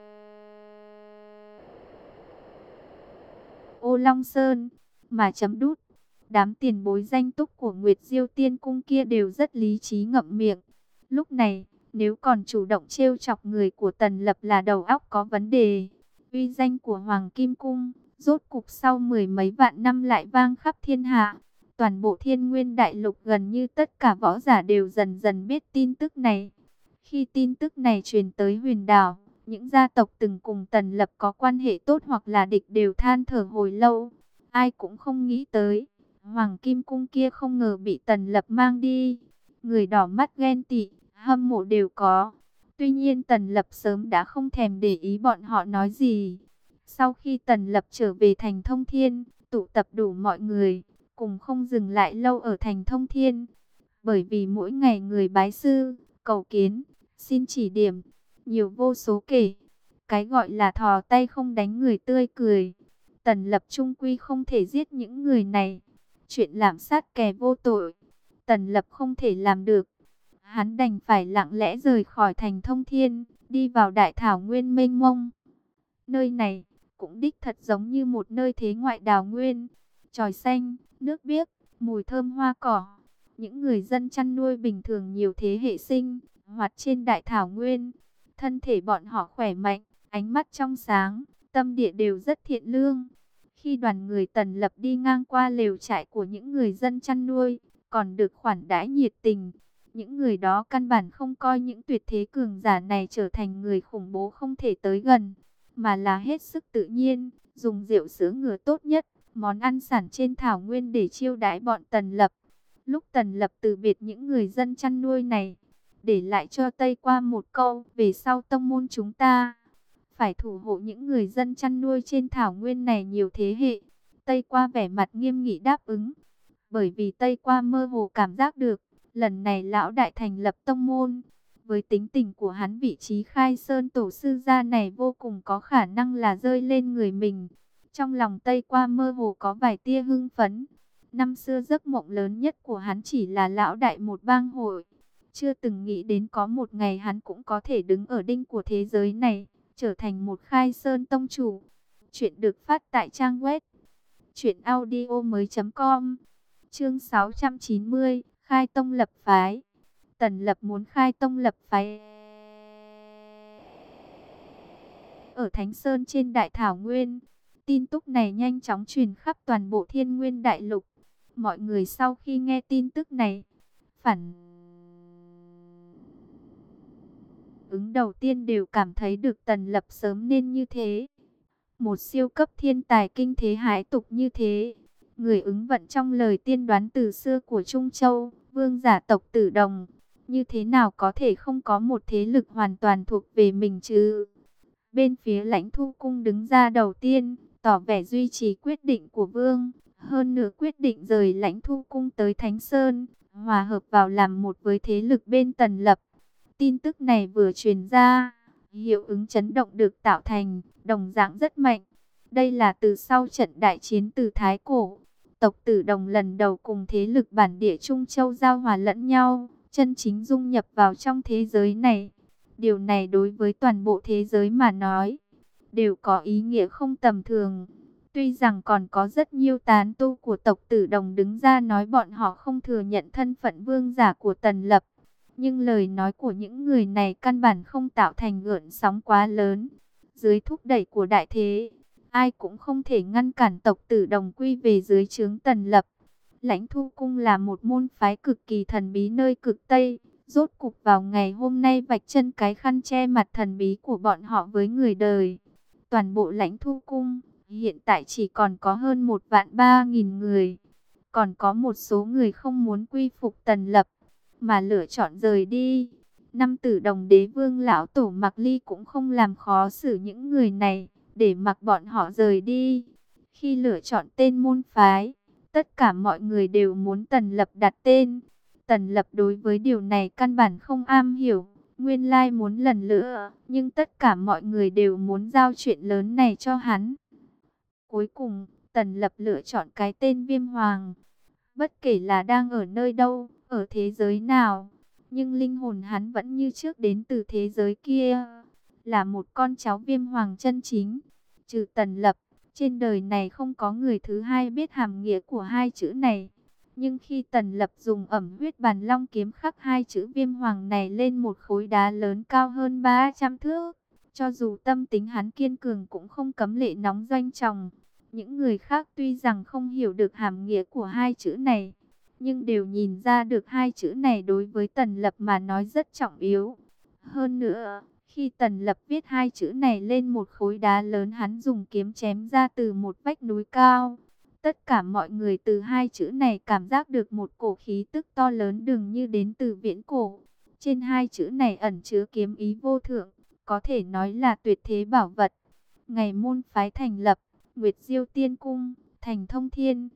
Ô Long Sơn, mà chấm đút. Đám tiền bối danh túc của Nguyệt Diêu Tiên Cung kia đều rất lý trí ngậm miệng. Lúc này, nếu còn chủ động trêu chọc người của Tần Lập là đầu óc có vấn đề. Uy danh của Hoàng Kim Cung, rốt cục sau mười mấy vạn năm lại vang khắp thiên hạ. Toàn bộ Thiên Nguyên Đại Lục gần như tất cả võ giả đều dần dần biết tin tức này. Khi tin tức này truyền tới Huyền Đảo, những gia tộc từng cùng Tần Lập có quan hệ tốt hoặc là địch đều than thở hồi lâu. Ai cũng không nghĩ tới, Hoàng Kim Cung kia không ngờ bị Tần Lập mang đi. Người đỏ mắt ghen tị, hâm mộ đều có. Tuy nhiên Tần Lập sớm đã không thèm để ý bọn họ nói gì. Sau khi Tần Lập trở về thành Thông Thiên, tụ tập đủ mọi người, cùng không dừng lại lâu ở thành Thông Thiên. Bởi vì mỗi ngày người bái sư, cầu kiến, xin chỉ điểm, nhiều vô số kể. Cái gọi là thò tay không đánh người tươi cười. Tần Lập trung quy không thể giết những người này. Chuyện lạm sát kẻ vô tội, Tần Lập không thể làm được. Hắn đành phải lặng lẽ rời khỏi thành Thông Thiên, đi vào đại thảo nguyên mênh mông. Nơi này cũng đích thật giống như một nơi thế ngoại đào nguyên. Chòi xanh, nước biếc, mùi thơm hoa cỏ. Những người dân chăn nuôi bình thường nhiều thế hệ sinh hoạt trên đại thảo nguyên. Thân thể bọn họ khỏe mạnh, ánh mắt trong sáng, tâm địa đều rất thiện lương. Khi đoàn người Tần Lập đi ngang qua lều trại của những người dân chăn nuôi, còn được khoản đãi nhiệt tình. Những người đó căn bản không coi những tuyệt thế cường giả này trở thành người khủng bố không thể tới gần, mà là hết sức tự nhiên, dùng rượu sữa ngựa tốt nhất, món ăn sản trên thảo nguyên để chiêu đãi bọn Tần Lập. Lúc Tần Lập từ biệt những người dân chăn nuôi này, để lại cho Tây Qua một câu: về sau tông môn chúng ta phải thủ hộ những người dân chăn nuôi trên thảo nguyên này nhiều thế hệ. Tây Qua vẻ mặt nghiêm nghị đáp ứng, bởi vì Tây Qua mơ hồ cảm giác được, lần này lão đại thành lập tông môn, với tính tình của hắn, vị trí khai sơn tổ sư gia này vô cùng có khả năng là rơi lên người mình. Trong lòng Tây Qua mơ hồ có vài tia hưng phấn. Năm xưa giấc mộng lớn nhất của hắn chỉ là lão đại một bang hội. Chưa từng nghĩ đến có một ngày hắn cũng có thể đứng ở đỉnh của thế giới này, trở thành một khai sơn tông chủ. Chuyện được phát tại trang web truyện audio mới chấm com. Chương sáu trăm chín mươi, khai tông lập phái. Tần Lập muốn khai tông lập phái ở Thánh Sơn trên Đại Thảo Nguyên. Tin tức này nhanh chóng truyền khắp toàn bộ Thiên Nguyên Đại Lục. Mọi người sau khi nghe tin tức này, phản ứng đầu tiên đều cảm thấy được Tần Lập sớm nên như thế. Một siêu cấp thiên tài kinh thế hãi tục như thế, người ứng vận trong lời tiên đoán từ xưa của Trung Châu, vương giả tộc Tử Đồng, như thế nào có thể không có một thế lực hoàn toàn thuộc về mình chứ? Bên phía Lãnh Thu Cung đứng ra đầu tiên, tỏ vẻ duy trì quyết định của vương, hơn nữa quyết định rời Lãnh Thu Cung tới Thánh Sơn, hòa hợp vào làm một với thế lực bên Tần Lập. Tin tức này vừa truyền ra, hiệu ứng chấn động được tạo thành, đồng dạng rất mạnh. Đây là từ sau trận đại chiến từ Thái Cổ, tộc Tử Đồng lần đầu cùng thế lực bản địa Trung Châu giao hòa lẫn nhau, chân chính dung nhập vào trong thế giới này. Điều này đối với toàn bộ thế giới mà nói, đều có ý nghĩa không tầm thường. Tuy rằng còn có rất nhiều tán tu của tộc Tử Đồng đứng ra nói bọn họ không thừa nhận thân phận vương giả của Tần Lập, nhưng lời nói của những người này căn bản không tạo thành gợn sóng quá lớn. Dưới thúc đẩy của đại thế, ai cũng không thể ngăn cản tộc Tử Đồng quy về dưới trướng Tần Lập. Lãnh Thu Cung là một môn phái cực kỳ thần bí nơi cực Tây. Rốt cục vào ngày hôm nay vạch chân cái khăn che mặt thần bí của bọn họ với người đời. Toàn bộ Lãnh Thu Cung hiện tại chỉ còn có hơn một vạn ba nghìn người. Còn có một số người không muốn quy phục Tần Lập, mà lựa chọn rời đi. Năm Tử Đồng đế vương lão tổ Mạc Ly cũng không làm khó xử những người này, để mặc bọn họ rời đi. Khi lựa chọn tên môn phái, tất cả mọi người đều muốn Tần Lập đặt tên. Tần Lập đối với điều này căn bản không am hiểu, nguyên lai muốn lần nữa, nhưng tất cả mọi người đều muốn giao chuyện lớn này cho hắn. Cuối cùng, Tần Lập lựa chọn cái tên Viêm Hoàng. Bất kể là đang ở nơi đâu, ở thế giới nào, nhưng linh hồn hắn vẫn như trước đến từ thế giới kia, là một con cháu Viêm Hoàng chân chính. Trừ Tần Lập, trên đời này không có người thứ hai biết hàm nghĩa của hai chữ này. Nhưng khi Tần Lập dùng ẩm huyết bàn long kiếm khắc hai chữ Viêm Hoàng này lên một khối đá lớn cao hơn ba trăm thước, cho dù tâm tính hắn kiên cường cũng không cấm lệ nóng doanh tròng. Những người khác tuy rằng không hiểu được hàm nghĩa của hai chữ này, nhưng đều nhìn ra được hai chữ này đối với Tần Lập mà nói rất trọng yếu. Hơn nữa, khi Tần Lập viết hai chữ này lên một khối đá lớn, hắn dùng kiếm chém ra từ một vách núi cao. Tất cả mọi người từ hai chữ này cảm giác được một cổ khí tức to lớn dường như đến từ viễn cổ. Trên hai chữ này ẩn chứa kiếm ý vô thượng, có thể nói là tuyệt thế bảo vật. Ngày môn phái thành lập, Nguyệt Diêu Tiên Cung, thành Thông Thiên.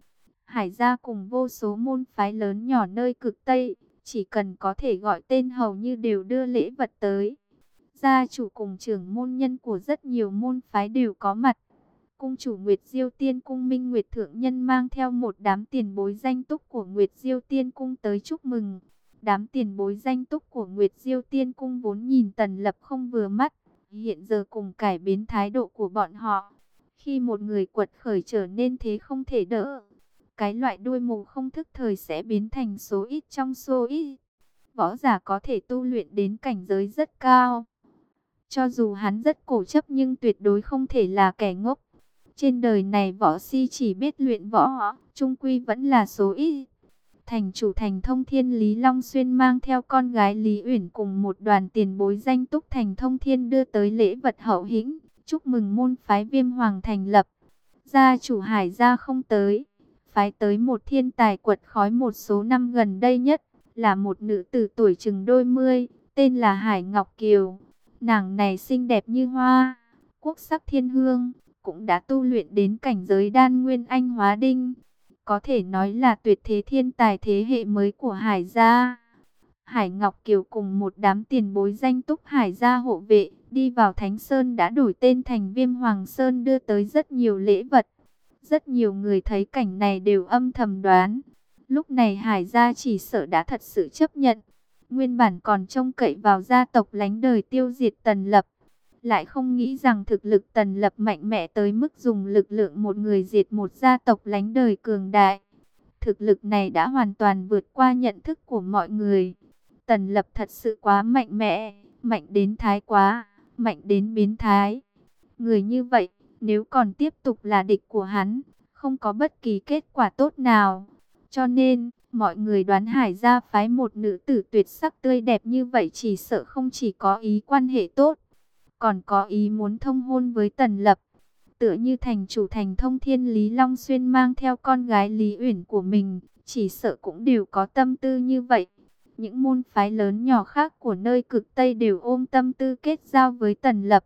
Hải gia cùng vô số môn phái lớn nhỏ nơi cực Tây, chỉ cần có thể gọi tên hầu như đều đưa lễ vật tới. Gia chủ cùng trưởng môn nhân của rất nhiều môn phái đều có mặt. Cung chủ Nguyệt Diêu Tiên Cung Minh Nguyệt Thượng Nhân mang theo một đám tiền bối danh túc của Nguyệt Diêu Tiên Cung tới chúc mừng. Đám tiền bối danh túc của Nguyệt Diêu Tiên Cung vốn nhìn Tần Lập không vừa mắt, hiện giờ cùng cải biến thái độ của bọn họ. Khi một người quật khởi trở nên thế không thể đỡ, cái loại đuôi mù không thức thời sẽ biến thành số ít trong số ít. Võ giả có thể tu luyện đến cảnh giới rất cao. Cho dù hắn rất cổ chấp nhưng tuyệt đối không thể là kẻ ngốc. Trên đời này võ si chỉ biết luyện võ, chung quy vẫn là số ít. Thành chủ Thành Thông Thiên Lý Long Xuyên mang theo con gái Lý Uyển cùng một đoàn tiền bối danh túc Thành Thông Thiên đưa tới lễ vật hậu hĩnh, chúc mừng môn phái Viêm Hoàng thành lập. Gia chủ Hải gia không tới, phái tới một thiên tài quật khói một số năm gần đây nhất, là một nữ tử tuổi chừng đôi mươi, tên là Hải Ngọc Kiều. Nàng này xinh đẹp như hoa, quốc sắc thiên hương, cũng đã tu luyện đến cảnh giới đan nguyên anh hóa đinh. Có thể nói là tuyệt thế thiên tài thế hệ mới của Hải gia. Hải Ngọc Kiều cùng một đám tiền bối danh túc Hải gia hộ vệ, đi vào Thánh Sơn đã đổi tên thành Viêm Hoàng Sơn đưa tới rất nhiều lễ vật. Rất nhiều người thấy cảnh này đều âm thầm đoán. Lúc này Hải gia chỉ sợ đã thật sự chấp nhận. Nguyên bản còn trông cậy vào gia tộc lánh đời tiêu diệt Tần Lập. Lại không nghĩ rằng thực lực Tần Lập mạnh mẽ tới mức dùng lực lượng một người diệt một gia tộc lánh đời cường đại. Thực lực này đã hoàn toàn vượt qua nhận thức của mọi người. Tần Lập thật sự quá mạnh mẽ, mạnh đến thái quá, mạnh đến biến thái. Người như vậy, nếu còn tiếp tục là địch của hắn, không có bất kỳ kết quả tốt nào. Cho nên, mọi người đoán Hải gia phái một nữ tử tuyệt sắc tươi đẹp như vậy chỉ sợ không chỉ có ý quan hệ tốt, còn có ý muốn thông hôn với Tần Lập. Tựa như thành chủ Thành Thông Thiên Lý Long Xuyên mang theo con gái Lý Uyển của mình, chỉ sợ cũng đều có tâm tư như vậy. Những môn phái lớn nhỏ khác của nơi cực Tây đều ôm tâm tư kết giao với Tần Lập.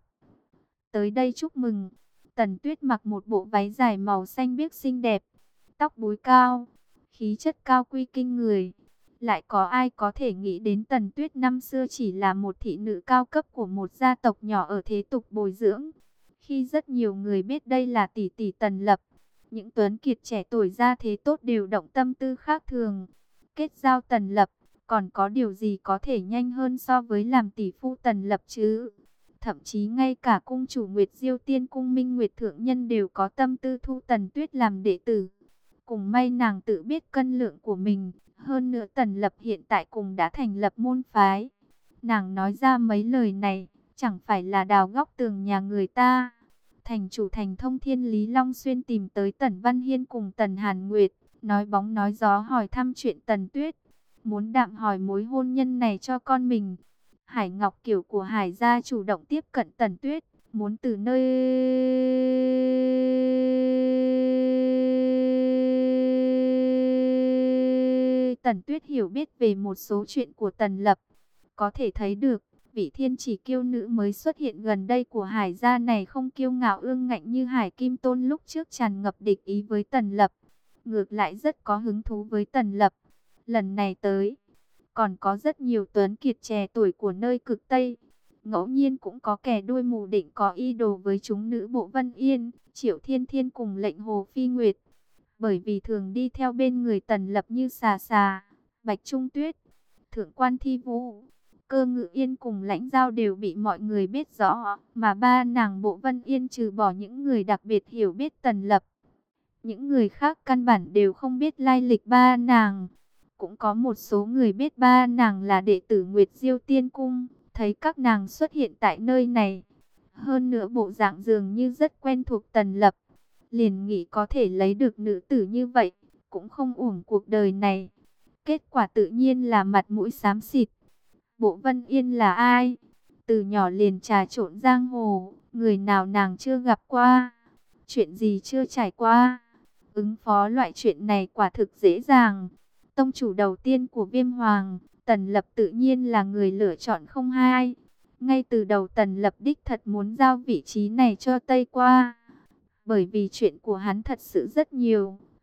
Tới đây chúc mừng. Tần Tuyết mặc một bộ váy dài màu xanh biếc xinh đẹp, tóc búi cao, khí chất cao quý kinh người. Lại có ai có thể nghĩ đến Tần Tuyết năm xưa chỉ là một thị nữ cao cấp của một gia tộc nhỏ ở thế tục bồi dưỡng. Khi rất nhiều người biết đây là tỷ tỷ Tần Lập, những tuấn kiệt trẻ tuổi ra thế tốt đều động tâm tư khác thường. Kết giao Tần Lập, còn có điều gì có thể nhanh hơn so với làm tỷ phu Tần Lập chứ? Thậm chí ngay cả cung chủ Nguyệt Diêu Tiên Cung Minh Nguyệt Thượng Nhân đều có tâm tư thu Tần Tuyết làm đệ tử. Cùng may nàng tự biết cân lượng của mình, hơn nữa Tần Lập hiện tại cùng đã thành lập môn phái. Nàng nói ra mấy lời này, chẳng phải là đào góc tường nhà người ta. Thành chủ Thành Thông Thiên Lý Long Xuyên tìm tới Tần Văn Hiên cùng Tần Hàn Nguyệt, nói bóng nói gió hỏi thăm chuyện Tần Tuyết, muốn đạm hỏi mối hôn nhân này cho con mình. Hải Ngọc Kiều của Hải gia chủ động tiếp cận Tần Tuyết, muốn từ nơi Tần Tuyết hiểu biết về một số chuyện của Tần Lập. Có thể thấy được, vị thiên chỉ kiêu nữ mới xuất hiện gần đây của Hải gia này không kiêu ngạo ương ngạnh như Hải Kim Tôn lúc trước tràn ngập địch ý với Tần Lập. Ngược lại rất có hứng thú với Tần Lập. Lần này tới, còn có rất nhiều tuấn kiệt trẻ tuổi của nơi cực Tây. Ngẫu nhiên cũng có kẻ đuôi mù định có ý đồ với chúng nữ Bộ Vân Yên, Triệu Thiên Thiên cùng lệnh Hồ Phi Nguyệt. Bởi vì thường đi theo bên người Tần Lập như Xà Xà, Bạch Trung Tuyết, Thượng Quan Thi Vũ, Cơ Ngự Yên cùng Lãnh Giao đều bị mọi người biết rõ. Mà ba nàng Bộ Vân Yên trừ bỏ những người đặc biệt hiểu biết Tần Lập, những người khác căn bản đều không biết lai lịch ba nàng. Cũng có một số người biết ba nàng là đệ tử Nguyệt Diêu Tiên Cung, thấy các nàng xuất hiện tại nơi này. Hơn nữa bộ dạng dường như rất quen thuộc Tần Lập. Liền nghĩ có thể lấy được nữ tử như vậy, cũng không uổng cuộc đời này. Kết quả tự nhiên là mặt mũi xám xịt. Bộ Vân Yên là ai? Từ nhỏ liền trà trộn giang hồ, người nào nàng chưa gặp qua, chuyện gì chưa trải qua. Ứng phó loại chuyện này quả thực dễ dàng. Tông chủ đầu tiên của Viêm Hoàng, Tần Lập tự nhiên là người lựa chọn không hai. Ngay từ đầu Tần Lập đích thật muốn giao vị trí này cho Tây Qua. Bởi vì chuyện của hắn thật sự rất nhiều,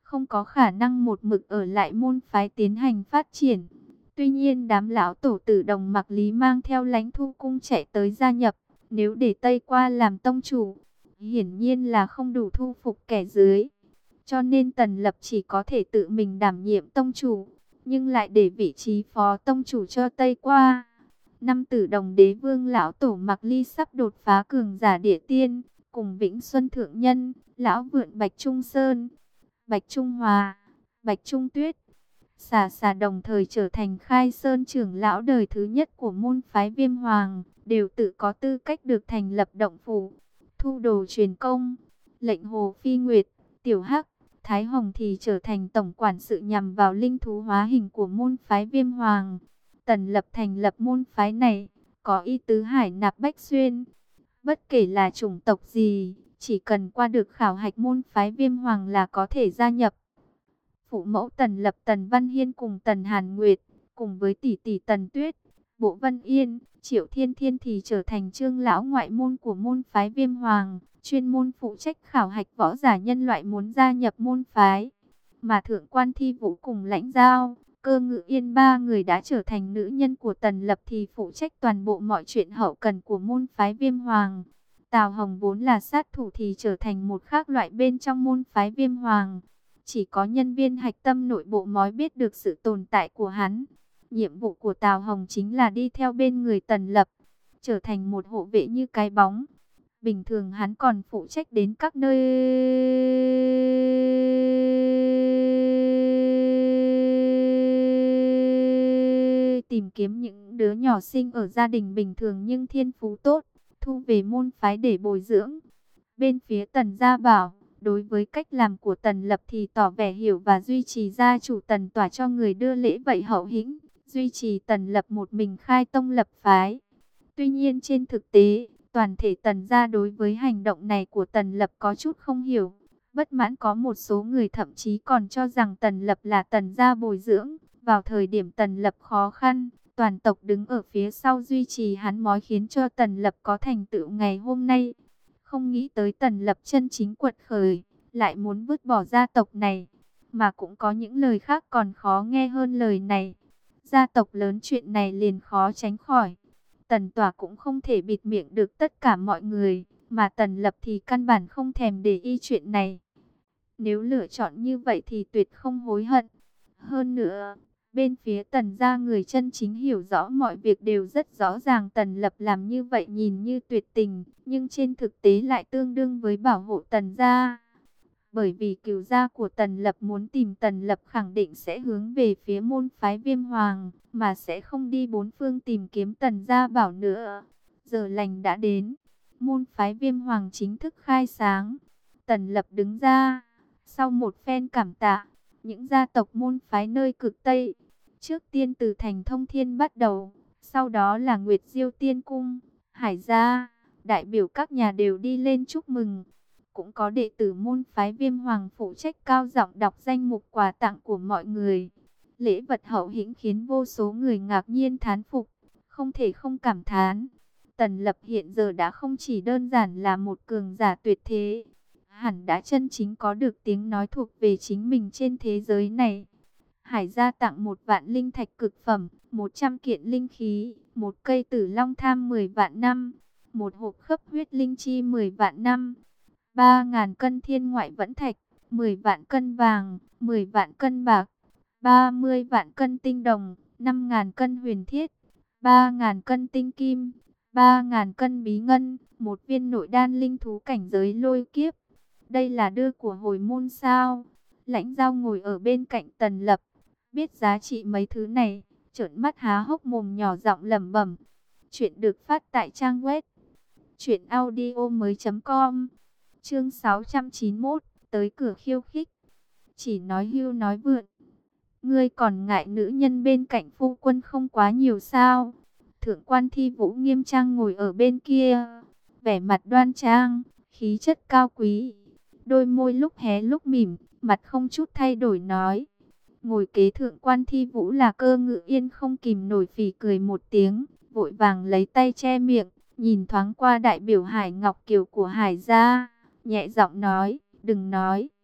không có khả năng một mực ở lại môn phái tiến hành phát triển. Tuy nhiên đám lão tổ tử Đồng Mặc Lý mang theo Lãnh Thu Cung chạy tới gia nhập, nếu để Tây Qua làm tông chủ, hiển nhiên là không đủ thu phục kẻ dưới. Cho nên Tần Lập chỉ có thể tự mình đảm nhiệm tông chủ, nhưng lại để vị trí phó tông chủ cho Tây Qua. Năm Tử Đồng Đế Vương lão tổ Mặc Ly sắp đột phá cường giả địa tiên, cùng Vĩnh Xuân Thượng Nhân, lão vượn Bạch Trung Sơn, Bạch Trung Hòa, Bạch Trung Tuyết, Xà Xà đồng thời trở thành Khai Sơn trưởng lão đời thứ nhất của môn phái Viêm Hoàng, đều tự có tư cách được thành lập động phủ, thu đồ truyền công. Lệnh Hồ Phi Nguyệt, Tiểu Hắc, Thái Hồng thì trở thành tổng quản sự nhằm vào linh thú hóa hình của môn phái Viêm Hoàng. Tần Lập thành lập môn phái này, có ý tứ hải nạp bách xuyên. Bất kể là chủng tộc gì, chỉ cần qua được khảo hạch môn phái Viêm Hoàng là có thể gia nhập. Phụ mẫu Tần Lập Tần Văn Hiên cùng Tần Hàn Nguyệt, cùng với tỷ tỷ Tần Tuyết, Bộ Vân Yên, Triệu Thiên Thiên thì trở thành trưởng lão ngoại môn của môn phái Viêm Hoàng, chuyên môn phụ trách khảo hạch võ giả nhân loại muốn gia nhập môn phái. Mà Thượng Quan Thi Vũ cùng Lãnh Giao, Cơ Ngự Yên ba người đã trở thành nữ nhân của Tần Lập thì phụ trách toàn bộ mọi chuyện hậu cần của môn phái Viêm Hoàng. Tào Hồng vốn là sát thủ thì trở thành một khác loại bên trong môn phái Viêm Hoàng. Chỉ có nhân viên hạch tâm nội bộ mới biết được sự tồn tại của hắn. Nhiệm vụ của Tào Hồng chính là đi theo bên người Tần Lập, trở thành một hộ vệ như cái bóng. Bình thường hắn còn phụ trách đến các nơi tìm kiếm những đứa nhỏ sinh ở gia đình bình thường nhưng thiên phú tốt, thu về môn phái để bồi dưỡng. Bên phía Tần Gia Bảo, đối với cách làm của Tần Lập thì tỏ vẻ hiểu và duy trì gia chủ Tần Tỏa cho người đưa lễ vậy hậu hĩnh, duy trì Tần Lập một mình khai tông lập phái. Tuy nhiên trên thực tế, toàn thể Tần Gia đối với hành động này của Tần Lập có chút không hiểu. Bất mãn có một số người thậm chí còn cho rằng Tần Lập là Tần Gia bồi dưỡng. Vào thời điểm Tần Lập khó khăn, toàn tộc đứng ở phía sau duy trì hắn mới khiến cho Tần Lập có thành tựu ngày hôm nay. Không nghĩ tới Tần Lập chân chính quật khởi, lại muốn vứt bỏ gia tộc này. Mà cũng có những lời khác còn khó nghe hơn lời này. Gia tộc lớn chuyện này liền khó tránh khỏi. Tần Tỏa cũng không thể bịt miệng được tất cả mọi người, mà Tần Lập thì căn bản không thèm để ý chuyện này. Nếu lựa chọn như vậy thì tuyệt không hối hận. Hơn nữa, bên phía Tần Gia người chân chính hiểu rõ mọi việc đều rất rõ ràng Tần Lập làm như vậy nhìn như tuyệt tình, nhưng trên thực tế lại tương đương với bảo hộ Tần Gia. Bởi vì cửu gia của Tần Lập muốn tìm Tần Lập khẳng định sẽ hướng về phía môn phái Viêm Hoàng, mà sẽ không đi bốn phương tìm kiếm Tần Gia Bảo nữa. Giờ lành đã đến, môn phái Viêm Hoàng chính thức khai sáng. Tần Lập đứng ra, sau một phen cảm tạ, những gia tộc môn phái nơi cực Tây, trước tiên từ thành Thông Thiên bắt đầu, sau đó là Nguyệt Diêu Tiên Cung, Hải Gia, đại biểu các nhà đều đi lên chúc mừng. Cũng có đệ tử môn phái Viêm Hoàng phụ trách cao giọng đọc danh mục quà tặng của mọi người. Lễ vật hậu hĩnh khiến vô số người ngạc nhiên thán phục, không thể không cảm thán. Tần Lập hiện giờ đã không chỉ đơn giản là một cường giả tuyệt thế, hẳn đã chân chính có được tiếng nói thuộc về chính mình trên thế giới này. Hải Gia tặng một vạn linh thạch cực phẩm, một trăm kiện linh khí, một cây tử long tham mười vạn năm, một hộp khấp huyết linh chi mười vạn năm, ba ngàn cân thiên ngoại vẫn thạch, mười vạn cân vàng, mười vạn cân bạc, ba mươi vạn cân tinh đồng, năm ngàn cân huyền thiết, ba ngàn cân tinh kim, ba ngàn cân bí ngân, một viên nội đan linh thú cảnh giới lôi kiếp. Đây là đưa của hồi môn sao? Lãnh Giao ngồi ở bên cạnh Tần Lập, biết giá trị mấy thứ này, trợn mắt há hốc mồm nhỏ giọng lẩm bẩm. Chuyện được phát tại trang web truyện audio mới chấm com. Chương sáu trăm chín mươi mốt, tới cửa khiêu khích. Chỉ nói hưu nói vượn, ngươi còn ngại nữ nhân bên cạnh phu quân không quá nhiều sao? Thượng Quan Thi Vũ nghiêm trang ngồi ở bên kia, vẻ mặt đoan trang, khí chất cao quý, đôi môi lúc hé lúc mỉm, mặt không chút thay đổi nói. Ngồi kế Thượng Quan Thi Vũ là Cơ Ngự Yên không kìm nổi phì cười một tiếng, vội vàng lấy tay che miệng, nhìn thoáng qua đại biểu Hải Ngọc Kiều của Hải Gia, nhẹ giọng nói, đừng nói.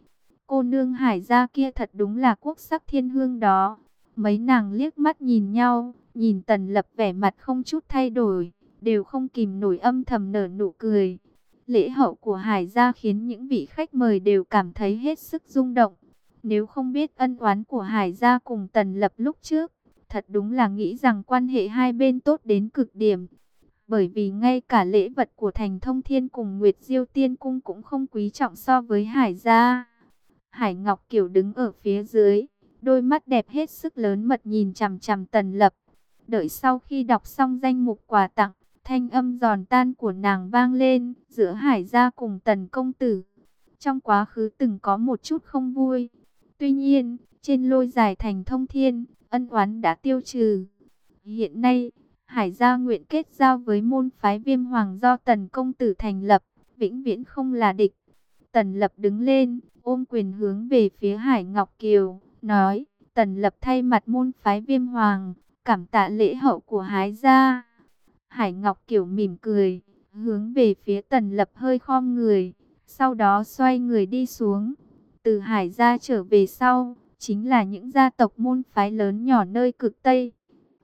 Cô nương Hải gia kia thật đúng là quốc sắc thiên hương đó. Mấy nàng liếc mắt nhìn nhau, nhìn Tần Lập vẻ mặt không chút thay đổi, đều không kìm nổi âm thầm nở nụ cười. Lễ hậu của Hải gia khiến những vị khách mời đều cảm thấy hết sức rung động. Nếu không biết ân oán của Hải gia cùng Tần Lập lúc trước, thật đúng là nghĩ rằng quan hệ hai bên tốt đến cực điểm. Bởi vì ngay cả lễ vật của Thành Thông Thiên cùng Nguyệt Diêu Tiên Cung cũng không quý trọng so với Hải gia. Hải Ngọc Kiều đứng ở phía dưới, đôi mắt đẹp hết sức lớn mật nhìn chằm chằm Tần Lập. Đợi sau khi đọc xong danh mục quà tặng, thanh âm giòn tan của nàng vang lên, giữa Hải gia cùng Tần công tử. Trong quá khứ từng có một chút không vui. Tuy nhiên, trên lôi đài Thành Thông Thiên, ân oán đã tiêu trừ. Hiện nay, Hải gia nguyện kết giao với môn phái Viêm Hoàng do Tần công tử thành lập, vĩnh viễn không là địch. Tần Lập đứng lên, ôm quyền hướng về phía Hải Ngọc Kiều, nói: Tần Lập thay mặt môn phái Viêm Hoàng, cảm tạ lễ hậu của Hải gia. Hải Ngọc Kiều mỉm cười, hướng về phía Tần Lập hơi khom người, sau đó xoay người đi xuống. Từ Hải gia trở về sau, chính là những gia tộc môn phái lớn nhỏ nơi cực Tây.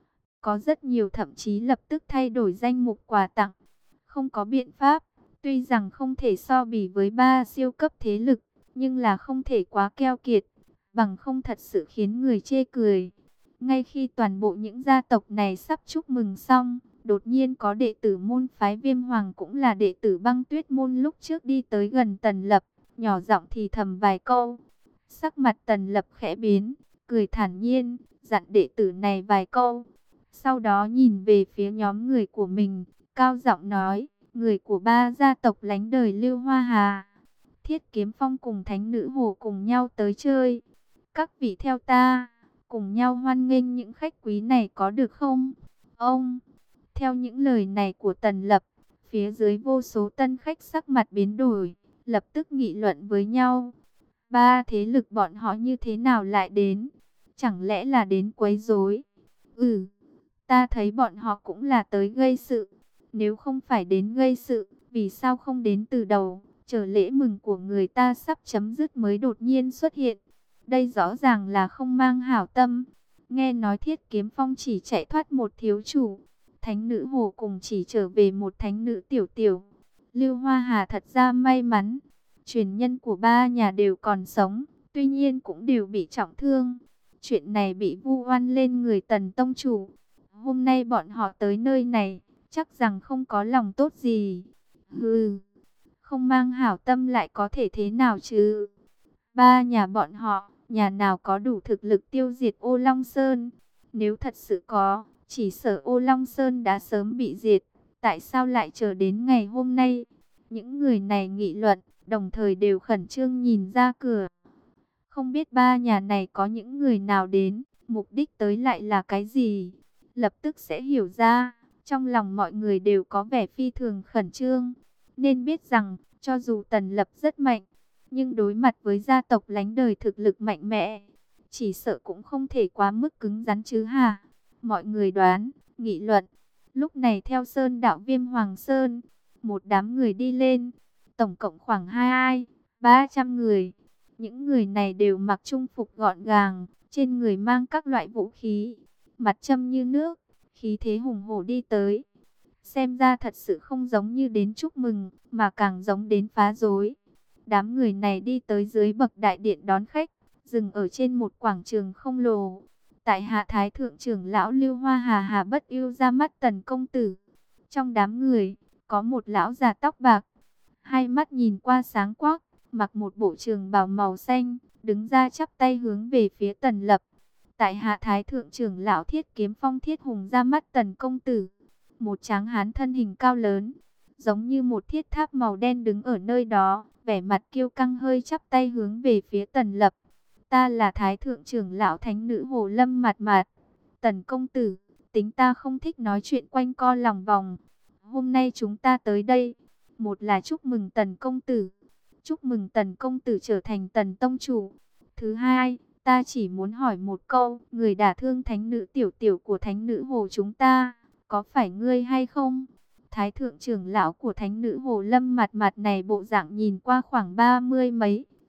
Có rất nhiều thậm chí lập tức thay đổi danh mục quà tặng. Không có biện pháp, tuy rằng không thể so bì với ba siêu cấp thế lực, nhưng là không thể quá keo kiệt, bằng không thật sự khiến người chê cười. Ngay khi toàn bộ những gia tộc này sắp chúc mừng xong, đột nhiên có đệ tử môn phái Viêm Hoàng cũng là đệ tử Băng Tuyết môn lúc trước đi tới gần Tần Lập, nhỏ giọng thì thầm vài câu. Sắc mặt Tần Lập khẽ biến, cười thản nhiên, dặn đệ tử này vài câu. Sau đó nhìn về phía nhóm người của mình, cao giọng nói: người của ba gia tộc lánh đời Lưu Hoa Hà, Thiết Kiếm Phong cùng Thánh Nữ Hồ cùng nhau tới chơi. Các vị theo ta, cùng nhau hoan nghênh những khách quý này có được không? Ông, theo những lời này của Tần Lập, phía dưới vô số tân khách sắc mặt biến đổi, lập tức nghị luận với nhau. Ba thế lực bọn họ như thế nào lại đến? Chẳng lẽ là đến quấy rối? Ừ, ta thấy bọn họ cũng là tới gây sự. Nếu không phải đến gây sự, vì sao không đến từ đầu? Chờ lễ mừng của người ta sắp chấm dứt mới đột nhiên xuất hiện. Đây rõ ràng là không mang hảo tâm. Nghe nói Thiết Kiếm Phong chỉ chạy thoát một thiếu chủ, Thánh Nữ Hồ cùng chỉ trở về một thánh nữ tiểu tiểu. Lưu Hoa Hà thật ra may mắn, truyền nhân của ba nhà đều còn sống, tuy nhiên cũng đều bị trọng thương. Chuyện này bị vu oan lên người Tần tông chủ. Hôm nay bọn họ tới nơi này, chắc rằng không có lòng tốt gì. Hừ, không mang hảo tâm lại có thể thế nào chứ? Ba nhà bọn họ, nhà nào có đủ thực lực tiêu diệt Ô Long Sơn? Nếu thật sự có, chỉ sợ Ô Long Sơn đã sớm bị diệt. Tại sao lại chờ đến ngày hôm nay? Những người này nghị luận, đồng thời đều khẩn trương nhìn ra cửa. Không biết ba nhà này có những người nào đến, mục đích tới lại là cái gì? Lập tức sẽ hiểu ra, trong lòng mọi người đều có vẻ phi thường khẩn trương. Nên biết rằng, cho dù Tần Lập rất mạnh, nhưng đối mặt với gia tộc lánh đời thực lực mạnh mẽ, chỉ sợ cũng không thể quá mức cứng rắn chứ hả? Mọi người đoán, nghị luận. Lúc này theo Sơn đạo Viêm Hoàng Sơn, một đám người đi lên, tổng cộng khoảng hai ba trăm người. Những người này đều mặc trung phục gọn gàng, trên người mang các loại vũ khí, mặt châm như nước, khí thế hùng hổ đi tới. Xem ra thật sự không giống như đến chúc mừng, mà càng giống đến phá rối. Đám người này đi tới dưới bậc đại điện đón khách, dừng ở trên một quảng trường không lồ. Tại hạ Thái thượng trưởng lão Lưu Hoa Hà Hà Bất Ưu ra mắt Tần công tử. Trong đám người, có một lão già tóc bạc, hai mắt nhìn qua sáng quắc, mặc một bộ trường bào màu xanh, đứng ra chắp tay hướng về phía Tần Lập. Tại hạ Thái thượng trưởng lão Thiết Kiếm Phong Thiết Hùng ra mắt Tần công tử. Một tráng hán thân hình cao lớn, giống như một thiết tháp màu đen đứng ở nơi đó, vẻ mặt kiêu căng hơi chắp tay hướng về phía Tần Lập. Ta là Thái thượng trưởng lão Thánh Nữ Hồ Lâm Mạt Mạt. Tần công tử, tính ta không thích nói chuyện quanh co lòng vòng. Hôm nay chúng ta tới đây, một là chúc mừng Tần công tử, chúc mừng Tần công tử trở thành Tần tông chủ. Thứ hai, ta chỉ muốn hỏi một câu, người đả thương thánh nữ tiểu tiểu của Thánh Nữ Hồ chúng ta, có phải ngươi hay không? Thái thượng trưởng lão của Thánh Nữ Hồ Lâm Mạt Mạt này bộ dạng nhìn qua khoảng ba mươi mấy,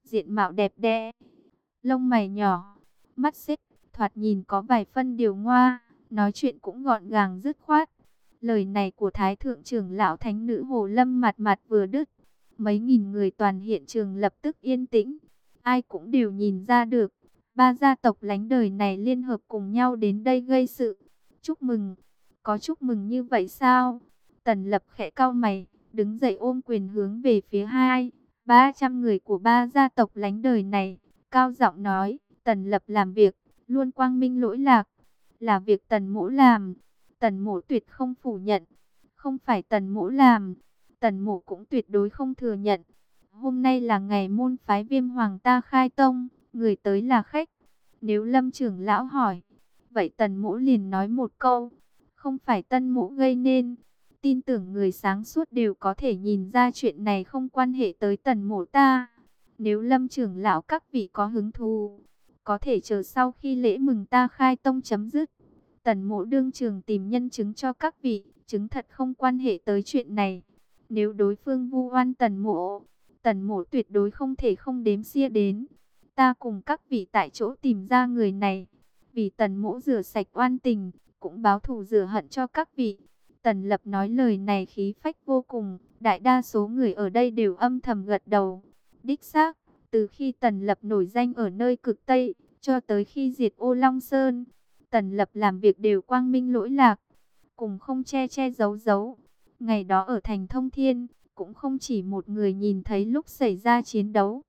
diện mạo đẹp đẽ, lông mày nhỏ, mắt xích, thoạt nhìn có vài phân điều ngoa, nói chuyện cũng gọn gàng dứt khoát. Lời này của Thái thượng trưởng lão thánh nữ Hồ Lâm mặt mặt vừa đứt, mấy nghìn người toàn hiện trường lập tức yên tĩnh. Ai cũng đều nhìn ra được, ba gia tộc lánh đời này liên hợp cùng nhau đến đây gây sự. Chúc mừng, có chúc mừng như vậy sao? Tần Lập khẽ cau mày, đứng dậy ôm quyền hướng về phía hai, ba trăm người của ba gia tộc lánh đời này, cao giọng nói, Tần Lập làm việc, luôn quang minh lỗi lạc, là việc Tần Mỗ làm. Tần Mỗ tuyệt không phủ nhận, không phải Tần Mỗ làm, Tần Mỗ cũng tuyệt đối không thừa nhận. Hôm nay là ngày môn phái Viêm Hoàng ta khai tông, người tới là khách. Nếu Lâm trưởng lão hỏi, vậy Tần Mỗ liền nói một câu, không phải Tần Mỗ gây nên. Tin tưởng người sáng suốt đều có thể nhìn ra chuyện này không quan hệ tới Tần Mỗ ta. Nếu Lâm trưởng lão các vị có hứng thú, có thể chờ sau khi lễ mừng ta khai tông chấm dứt, Tần Mỗ đương trường tìm nhân chứng cho các vị, chứng thật không quan hệ tới chuyện này. Nếu đối phương vu oan Tần Mỗ, Tần Mỗ tuyệt đối không thể không đếm xia đến. Ta cùng các vị tại chỗ tìm ra người này, vì Tần Mỗ rửa sạch oan tình, cũng báo thù rửa hận cho các vị. Tần Lập nói lời này khí phách vô cùng, đại đa số người ở đây đều âm thầm gật đầu. Đích xác, từ khi Tần Lập nổi danh ở nơi cực Tây, cho tới khi diệt Ô Long Sơn, Tần Lập làm việc đều quang minh lỗi lạc, cùng không che che giấu giấu. Ngày đó ở thành Thông Thiên, cũng không chỉ một người nhìn thấy lúc xảy ra chiến đấu,